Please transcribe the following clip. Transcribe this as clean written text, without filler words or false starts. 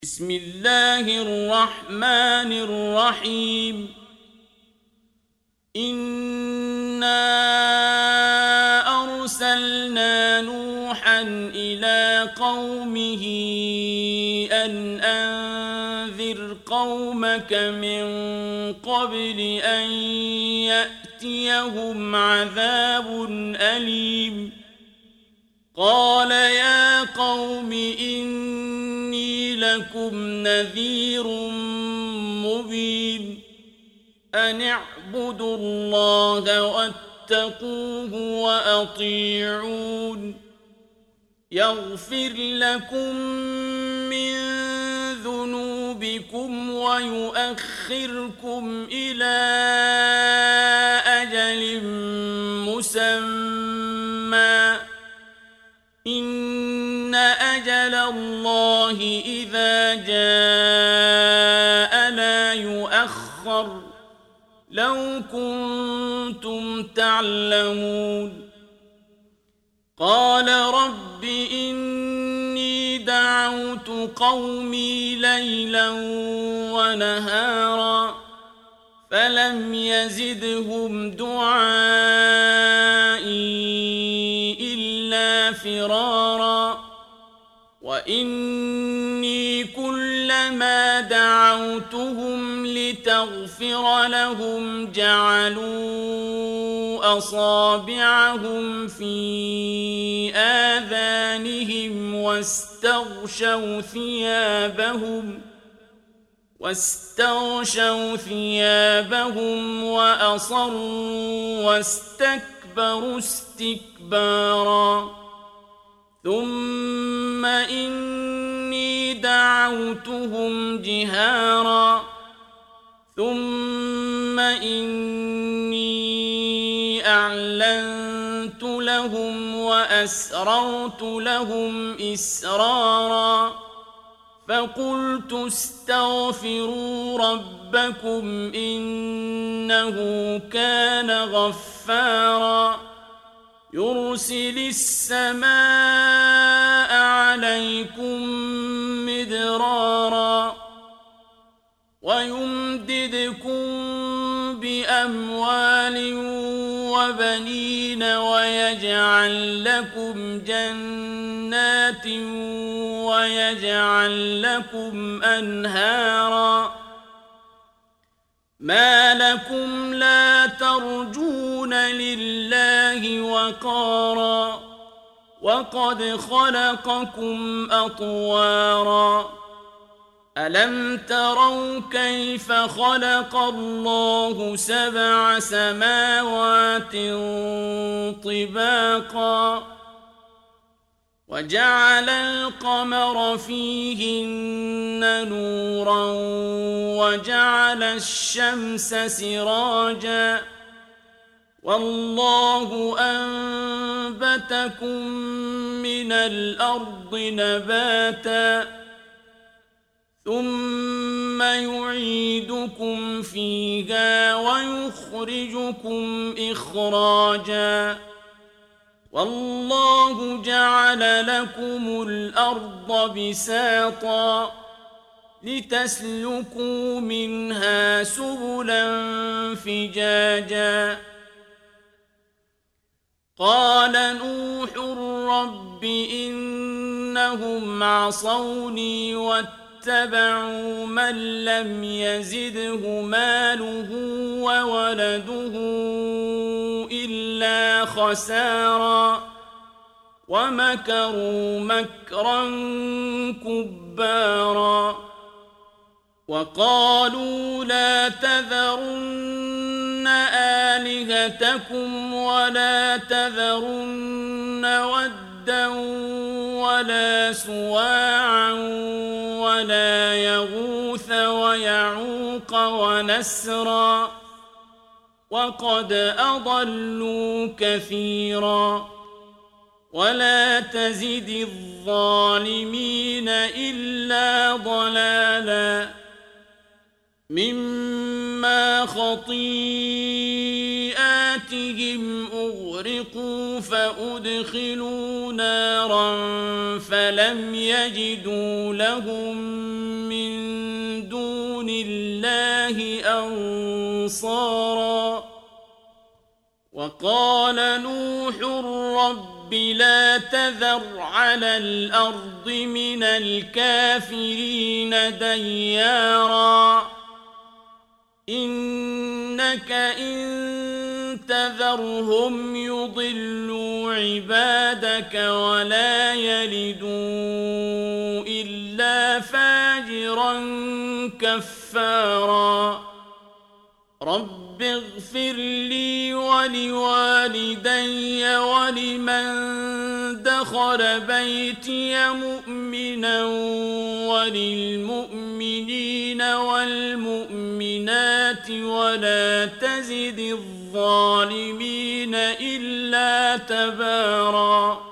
بسم الله الرحمن الرحيم إنا أرسلنا نوحا إلى قومه أن أنذر قومك من قبل أن يأتيهم عذاب أليم قال يا قوم إني لكم نذير مبين أن اعبدوا الله واتقوه وأطيعون يغفر لكم من ذنوبكم ويؤخركم إلى أجل مسمى إن أجل الله إذا جاء لا يؤخر لو كنتم تعلمون قال رب إني دعوت قومي ليلا ونهارا فلم يزدهم دعائي إلا فرارا وإني كلما دعوتهم لتغفر لهم جعلوا أصابعهم في آذانهم واستغشوا ثيابهم وأصروا واستكبروا استكبارا ثم إني دعوتهم جهارا ثم إني أعلنت لهم وأسررت لهم إسرارا فقلت استغفروا ربكم إنه كان غفارا يرسل السماء عليكم مدرارا ويمددكم بأموال وبنين ويجعل لكم جنات ويجعل لكم أنهارا ما لكم لا ترجون لله وقارا وقد خلقكم أطوارا ألم تروا كيف خلق الله 7 سماوات طباقا وجعل القمر فيهن نورا وجعل الشمس سراجا والله أنبتكم من الأرض نباتا ثم يعيدكم فيها ويخرجكم إخراجا والله جعل لكم الأرض بساطا لتسلكوا منها سبلا فجاجا قال نوح رب إنهم عصوني واتبعوا من لم يزده ماله وولده إلا خسارا ومكروا مكرا كبارا وقالوا لا تذرن آلهتكم ولا تذرن ودا ولا سواعا ولا يغوث ويعوق ونسرا وقد أضلوا كثيرا ولا تزد الظالمين إلا ضلالا مما خطيئاتهم أغرقوا فأدخلوا نارا فلم يجدوا لهم الله أنصارا وقال نوح رب لا تذر على الأرض من الكافرين ديارا إنك إن تذرهم يضلوا عبادك ولا يلدوا إلا فاجرا كفارا رب اغفر لي ولوالدي ولمن دخل بيتي مؤمنا وللمؤمنين والمؤمنات ولا تزد الظالمين إلا تباراً